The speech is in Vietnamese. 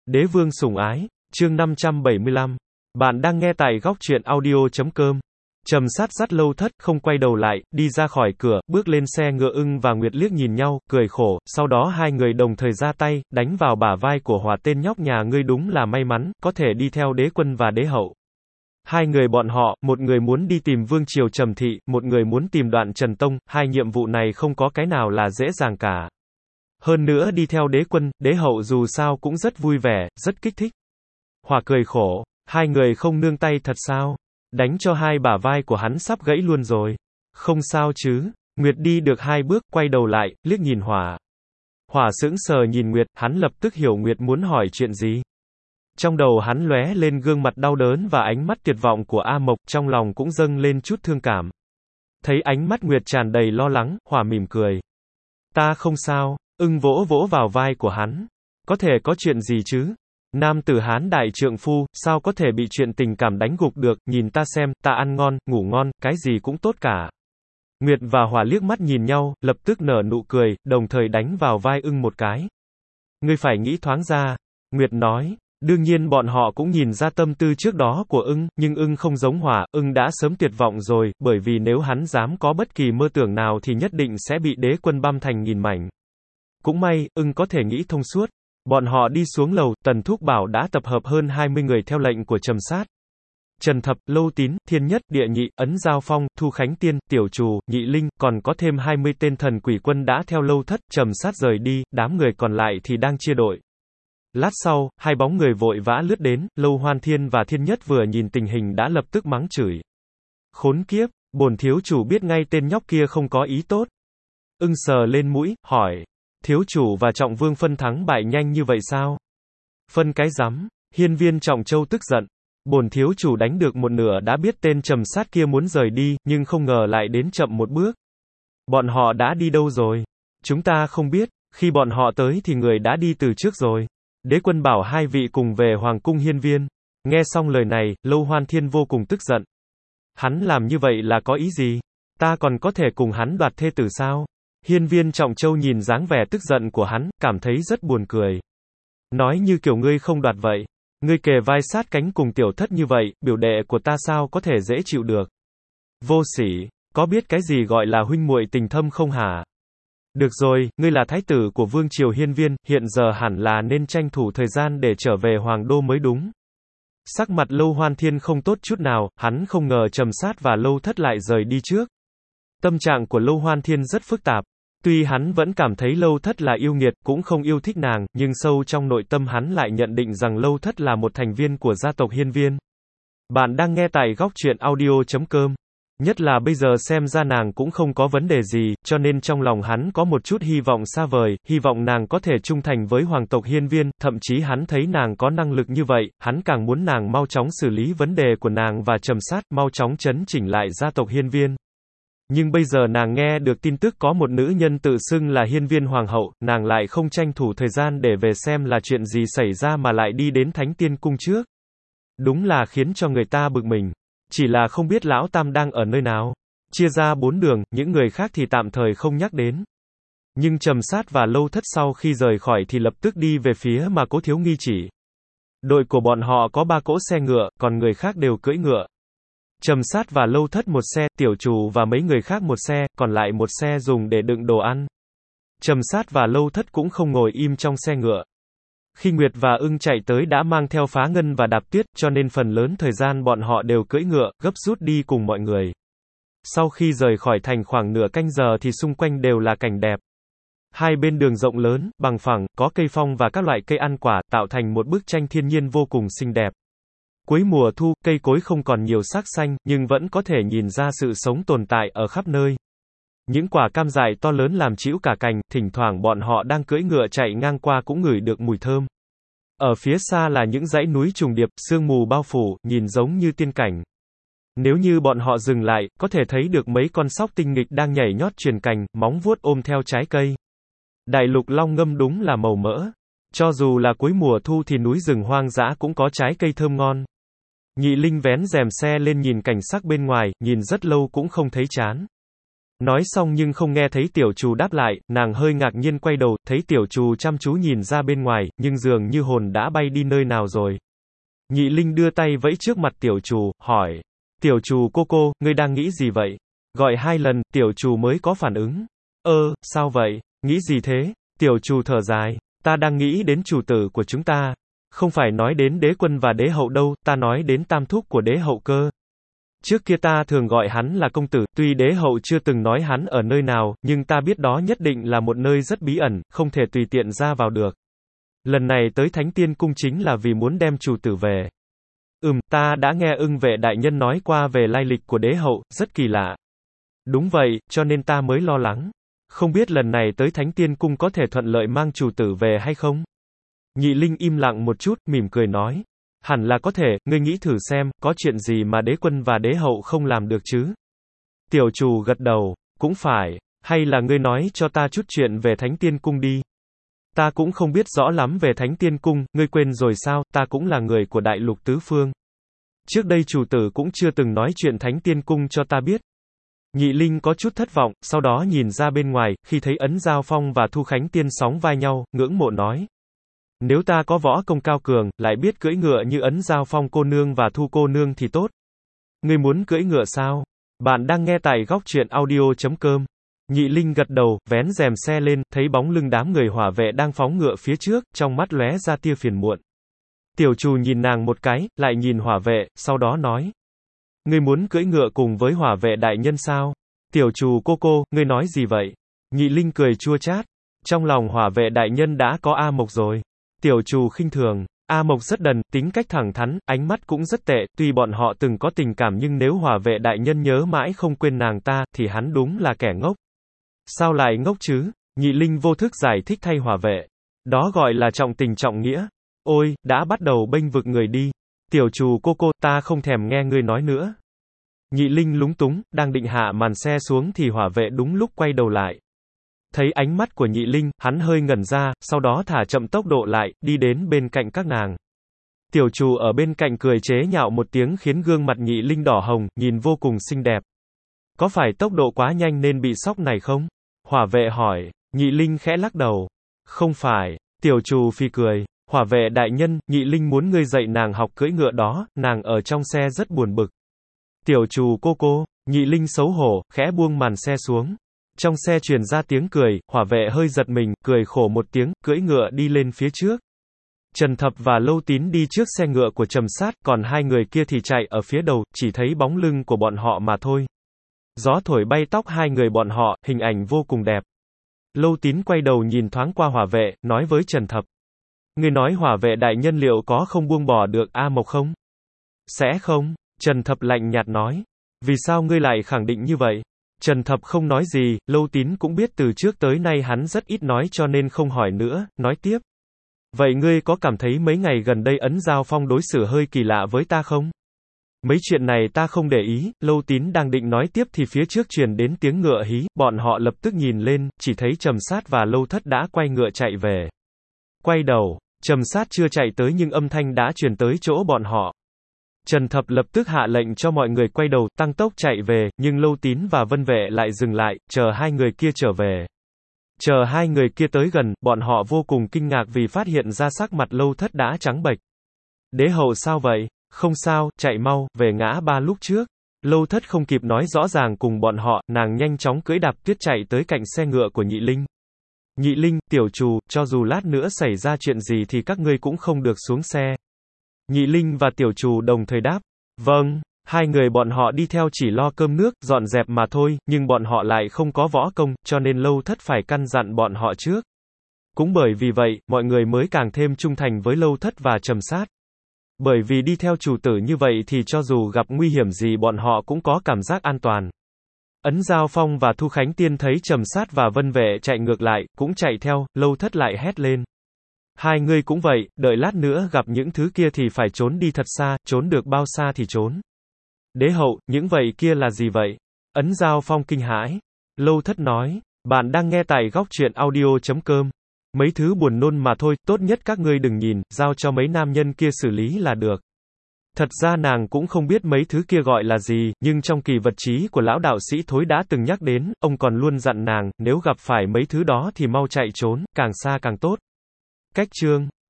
Đế vương sủng ái, chương 575. Bạn đang nghe tại góc truyện audio.com. Trầm Sát dắt Lâu Thất, không quay đầu lại, đi ra khỏi cửa, bước lên xe ngựa. Ưng và Nguyệt liếc nhìn nhau, cười khổ, sau đó hai người đồng thời ra tay, đánh vào bả vai của Hỏa. Tên nhóc nhà ngươi đúng là may mắn, có thể đi theo đế quân và đế hậu. Hai người bọn họ, một người muốn đi tìm Vương Triều Trầm Thị, một người muốn tìm Đoạn Trần Tông, hai nhiệm vụ này không có cái nào là dễ dàng cả. Hơn nữa đi theo đế quân, đế hậu dù sao cũng rất vui vẻ, rất kích thích. Hỏa cười khổ, hai người không nương tay thật sao? Đánh cho hai bả vai của hắn sắp gãy luôn rồi. Không sao chứ? Nguyệt đi được hai bước, quay đầu lại, liếc nhìn Hỏa. Hỏa sững sờ nhìn Nguyệt, hắn lập tức hiểu Nguyệt muốn hỏi chuyện gì. Trong đầu hắn lóe lên gương mặt đau đớn và ánh mắt tuyệt vọng của A Mộc, trong lòng cũng dâng lên chút thương cảm. Thấy ánh mắt Nguyệt tràn đầy lo lắng, Hỏa mỉm cười. Ta không sao. Ưng vỗ vỗ vào vai của hắn. Có thể có chuyện gì chứ? Nam tử Hán đại trượng phu, sao có thể bị chuyện tình cảm đánh gục được, nhìn ta xem, ta ăn ngon, ngủ ngon, cái gì cũng tốt cả. Nguyệt và Hỏa liếc mắt nhìn nhau, lập tức nở nụ cười, đồng thời đánh vào vai Ưng một cái. Ngươi phải nghĩ thoáng ra. Nguyệt nói. Đương nhiên bọn họ cũng nhìn ra tâm tư trước đó của Ưng, nhưng Ưng không giống Hỏa, Ưng đã sớm tuyệt vọng rồi, bởi vì nếu hắn dám có bất kỳ mơ tưởng nào thì nhất định sẽ bị đế quân băm thành nghìn mảnh. Cũng may, Ưng có thể nghĩ thông suốt. Bọn họ đi xuống lầu, Tần Thúc Bảo đã tập hợp hơn 20 người theo lệnh của Trầm Sát. Trần Thập, Lâu Tín, Thiên Nhất, Địa Nhị, Ấn Giao Phong, Thu Khánh Tiên, Tiểu Trù, Nhị Linh, còn có thêm 20 tên thần quỷ quân đã theo Lâu Thất. Trầm Sát rời đi, đám người còn lại thì đang chia đội. Lát sau, hai bóng người vội vã lướt đến, Lâu Hoan Thiên và Thiên Nhất vừa nhìn tình hình đã lập tức mắng chửi. Khốn kiếp, bổn thiếu chủ biết ngay tên nhóc kia không có ý tốt. Ưng sờ lên mũi, hỏi. Thiếu chủ và Trọng Vương phân thắng bại nhanh như vậy sao? Phân cái rắm. Hiên viên Trọng Châu tức giận. Bổn thiếu chủ đánh được một nửa đã biết tên Trầm Sát kia muốn rời đi, nhưng không ngờ lại đến chậm một bước. Bọn họ đã đi đâu rồi? Chúng ta không biết, khi bọn họ tới thì người đã đi từ trước rồi. Đế quân bảo hai vị cùng về Hoàng cung Hiên viên. Nghe xong lời này, Lâu Hoan Thiên vô cùng tức giận. Hắn làm như vậy là có ý gì? Ta còn có thể cùng hắn đoạt thê tử sao? Hiên viên Trọng Châu nhìn dáng vẻ tức giận của hắn, cảm thấy rất buồn cười. Nói như kiểu ngươi không đoạt vậy. Ngươi kề vai sát cánh cùng tiểu thất như vậy, biểu đệ của ta sao có thể dễ chịu được. Vô sỉ, có biết cái gì gọi là huynh muội tình thâm không hả? Được rồi, ngươi là thái tử của Vương Triều Hiên viên, hiện giờ hẳn là nên tranh thủ thời gian để trở về Hoàng đô mới đúng. Sắc mặt Lâu Hoan Thiên không tốt chút nào, hắn không ngờ Trầm Sát và Lâu Thất lại rời đi trước. Tâm trạng của Lâu Hoan Thiên rất phức tạp. Tuy hắn vẫn cảm thấy Lâu Thất là yêu nghiệt, cũng không yêu thích nàng, nhưng sâu trong nội tâm hắn lại nhận định rằng Lâu Thất là một thành viên của gia tộc Hiên viên. Bạn đang nghe tại góc truyện audio.com. Nhất là bây giờ xem ra nàng cũng không có vấn đề gì, cho nên trong lòng hắn có một chút hy vọng xa vời, hy vọng nàng có thể trung thành với hoàng tộc Hiên viên, thậm chí hắn thấy nàng có năng lực như vậy, hắn càng muốn nàng mau chóng xử lý vấn đề của nàng và Trầm Sát, mau chóng chấn chỉnh lại gia tộc Hiên viên. Nhưng bây giờ nàng nghe được tin tức có một nữ nhân tự xưng là Hiên viên hoàng hậu, nàng lại không tranh thủ thời gian để về xem là chuyện gì xảy ra mà lại đi đến Thánh Tiên cung trước. Đúng là khiến cho người ta bực mình. Chỉ là không biết lão tam đang ở nơi nào. Chia ra 4 đường, những người khác thì tạm thời không nhắc đến. Nhưng Trầm Sát và Lâu Thất sau khi rời khỏi thì lập tức đi về phía mà Cố Thiếu Nghi chỉ. Đội của bọn họ có 3 cỗ xe ngựa, còn người khác đều cưỡi ngựa. Trầm Sát và Lâu Thất một xe, Tiểu Trù và mấy người khác một xe, còn lại một xe dùng để đựng đồ ăn. Trầm Sát và Lâu Thất cũng không ngồi im trong xe ngựa. Khi Nguyệt và Ưng chạy tới đã mang theo Phá Ngân và Đạp Tuyết, cho nên phần lớn thời gian bọn họ đều cưỡi ngựa, gấp rút đi cùng mọi người. Sau khi rời khỏi thành khoảng nửa canh giờ thì xung quanh đều là cảnh đẹp. Hai bên đường rộng lớn, bằng phẳng, có cây phong và các loại cây ăn quả, tạo thành một bức tranh thiên nhiên vô cùng xinh đẹp. Cuối mùa thu, cây cối không còn nhiều sắc xanh, nhưng vẫn có thể nhìn ra sự sống tồn tại ở khắp nơi. Những quả cam dại to lớn làm trĩu cả cành, thỉnh thoảng bọn họ đang cưỡi ngựa chạy ngang qua cũng ngửi được mùi thơm. Ở phía xa là những dãy núi trùng điệp, sương mù bao phủ, nhìn giống như tiên cảnh. Nếu như bọn họ dừng lại, có thể thấy được mấy con sóc tinh nghịch đang nhảy nhót truyền cành, móng vuốt ôm theo trái cây. Đại lục long ngâm đúng là màu mỡ. Cho dù là cuối mùa thu thì núi rừng hoang dã cũng có trái cây thơm ngon. Nhị Linh vén rèm xe lên nhìn cảnh sắc bên ngoài, nhìn rất lâu cũng không thấy chán. Nói xong nhưng không nghe thấy tiểu trù đáp lại, nàng hơi ngạc nhiên quay đầu, thấy tiểu trù chăm chú nhìn ra bên ngoài, nhưng dường như hồn đã bay đi nơi nào rồi. Nhị Linh đưa tay vẫy trước mặt tiểu trù, hỏi. Tiểu trù cô, ngươi đang nghĩ gì vậy? Gọi 2 lần, tiểu trù mới có phản ứng. Sao vậy? Nghĩ gì thế? Tiểu trù thở dài. Ta đang nghĩ đến chủ tử của chúng ta. Không phải nói đến đế quân và đế hậu đâu, ta nói đến tam thúc của đế hậu cơ. Trước kia ta thường gọi hắn là công tử, tuy đế hậu chưa từng nói hắn ở nơi nào, nhưng ta biết đó nhất định là một nơi rất bí ẩn, không thể tùy tiện ra vào được. Lần này tới Thánh Tiên Cung chính là vì muốn đem chủ tử về. Ta đã nghe Ưng Vệ đại nhân nói qua về lai lịch của đế hậu, rất kỳ lạ. Đúng vậy, cho nên ta mới lo lắng. Không biết lần này tới Thánh Tiên Cung có thể thuận lợi mang chủ tử về hay không? Nhị Linh im lặng một chút, mỉm cười nói. Hẳn là có thể, ngươi nghĩ thử xem, có chuyện gì mà đế quân và đế hậu không làm được chứ? Tiểu trù gật đầu, cũng phải, hay là ngươi nói cho ta chút chuyện về Thánh Tiên Cung đi. Ta cũng không biết rõ lắm về Thánh Tiên Cung, ngươi quên rồi sao, ta cũng là người của Đại Lục Tứ Phương. Trước đây chủ tử cũng chưa từng nói chuyện Thánh Tiên Cung cho ta biết. Nhị Linh có chút thất vọng, sau đó nhìn ra bên ngoài, khi thấy Ấn Giao Phong và Thu Khánh Tiên sóng vai nhau, ngưỡng mộ nói. Nếu ta có võ công cao cường, lại biết cưỡi ngựa như Ấn Giao Phong cô nương và Thu cô nương thì tốt. Ngươi muốn cưỡi ngựa sao? Bạn đang nghe tại góc truyện audio.com. Nhị Linh gật đầu, vén rèm xe lên, thấy bóng lưng đám người hỏa vệ đang phóng ngựa phía trước, trong mắt lóe ra tia phiền muộn. Tiểu trù nhìn nàng một cái, lại nhìn hỏa vệ, sau đó nói. Ngươi muốn cưỡi ngựa cùng với hỏa vệ đại nhân sao? Tiểu trù cô, ngươi nói gì vậy? Nhị Linh cười chua chát. Trong lòng hỏa vệ đại nhân đã có A Mộc rồi. Tiểu trù khinh thường. A Mộc rất đần, tính cách thẳng thắn, ánh mắt cũng rất tệ, tuy bọn họ từng có tình cảm nhưng nếu hỏa vệ đại nhân nhớ mãi không quên nàng ta, thì hắn đúng là kẻ ngốc. Sao lại ngốc chứ? Nhị Linh vô thức giải thích thay hỏa vệ. Đó gọi là trọng tình trọng nghĩa. Ôi, đã bắt đầu bênh vực người đi. Tiểu trù cô, ta không thèm nghe ngươi nói nữa. Nhị Linh lúng túng, đang định hạ màn xe xuống thì hỏa vệ đúng lúc quay đầu lại. Thấy ánh mắt của Nhị Linh, hắn hơi ngẩn ra, sau đó thả chậm tốc độ lại, đi đến bên cạnh các nàng. Tiểu trù ở bên cạnh cười chế nhạo một tiếng khiến gương mặt Nhị Linh đỏ hồng, nhìn vô cùng xinh đẹp. Có phải tốc độ quá nhanh nên bị sốc này không? Hỏa vệ hỏi. Nhị Linh khẽ lắc đầu. Không phải. Tiểu trù phì cười. Hỏa vệ đại nhân, Nhị Linh muốn ngươi dạy nàng học cưỡi ngựa đó, nàng ở trong xe rất buồn bực. Tiểu trù cô, Nhị Linh xấu hổ, khẽ buông màn xe xuống. Trong xe truyền ra tiếng cười, hỏa vệ hơi giật mình, cười khổ một tiếng, cưỡi ngựa đi lên phía trước. Trần Thập và Lâu Tín đi trước xe ngựa của Trầm Sát, còn hai người kia thì chạy ở phía đầu, chỉ thấy bóng lưng của bọn họ mà thôi. Gió thổi bay tóc hai người bọn họ, hình ảnh vô cùng đẹp. Lâu Tín quay đầu nhìn thoáng qua hỏa vệ, nói với Trần Thập. Ngươi nói hỏa vệ đại nhân liệu có không buông bỏ được A Mộc không? Sẽ không, Trần Thập lạnh nhạt nói. Vì sao ngươi lại khẳng định như vậy? Trần Thập không nói gì, Lâu Tín cũng biết từ trước tới nay hắn rất ít nói cho nên không hỏi nữa, nói tiếp. Vậy ngươi có cảm thấy mấy ngày gần đây Ấn Giao Phong đối xử hơi kỳ lạ với ta không? Mấy chuyện này ta không để ý, Lâu Tín đang định nói tiếp thì phía trước truyền đến tiếng ngựa hí, bọn họ lập tức nhìn lên, chỉ thấy Trầm Sát và Lâu Thất đã quay ngựa chạy về. Quay đầu, Trầm Sát chưa chạy tới nhưng âm thanh đã truyền tới chỗ bọn họ. Trần Thập lập tức hạ lệnh cho mọi người quay đầu, tăng tốc chạy về, nhưng Lâu Tín và Vân Vệ lại dừng lại, chờ hai người kia trở về. Chờ hai người kia tới gần, bọn họ vô cùng kinh ngạc vì phát hiện ra sắc mặt Lâu Thất đã trắng bệch. Đế hậu sao vậy? Không sao, chạy mau, về ngã ba lúc trước. Lâu Thất không kịp nói rõ ràng cùng bọn họ, nàng nhanh chóng cưỡi đạp tuyết chạy tới cạnh xe ngựa của Nhị Linh. Nhị Linh, tiểu trù, cho dù lát nữa xảy ra chuyện gì thì các ngươi cũng không được xuống xe. Nhị Linh và tiểu trù đồng thời đáp. Vâng, hai người bọn họ đi theo chỉ lo cơm nước, dọn dẹp mà thôi, nhưng bọn họ lại không có võ công, cho nên Lâu Thất phải căn dặn bọn họ trước. Cũng bởi vì vậy, mọi người mới càng thêm trung thành với Lâu Thất và Trầm Sát. Bởi vì đi theo chủ tử như vậy thì cho dù gặp nguy hiểm gì bọn họ cũng có cảm giác an toàn. Ấn Giao Phong và Thu Khánh Tiên thấy Trầm Sát và Vân Vệ chạy ngược lại, cũng chạy theo, Lâu Thất lại hét lên. Hai người cũng vậy, đợi lát nữa gặp những thứ kia thì phải trốn đi thật xa, trốn được bao xa thì trốn. Đế hậu, những vậy kia là gì vậy? Ấn Giao Phong kinh hãi. Lâu Thất nói, bạn đang nghe tại góc truyện audio.com. Mấy thứ buồn nôn mà thôi, tốt nhất các ngươi đừng nhìn, giao cho mấy nam nhân kia xử lý là được. Thật ra nàng cũng không biết mấy thứ kia gọi là gì, nhưng trong kỳ vật trí của lão đạo sĩ thối đã từng nhắc đến, ông còn luôn dặn nàng, nếu gặp phải mấy thứ đó thì mau chạy trốn, càng xa càng tốt. Cách chương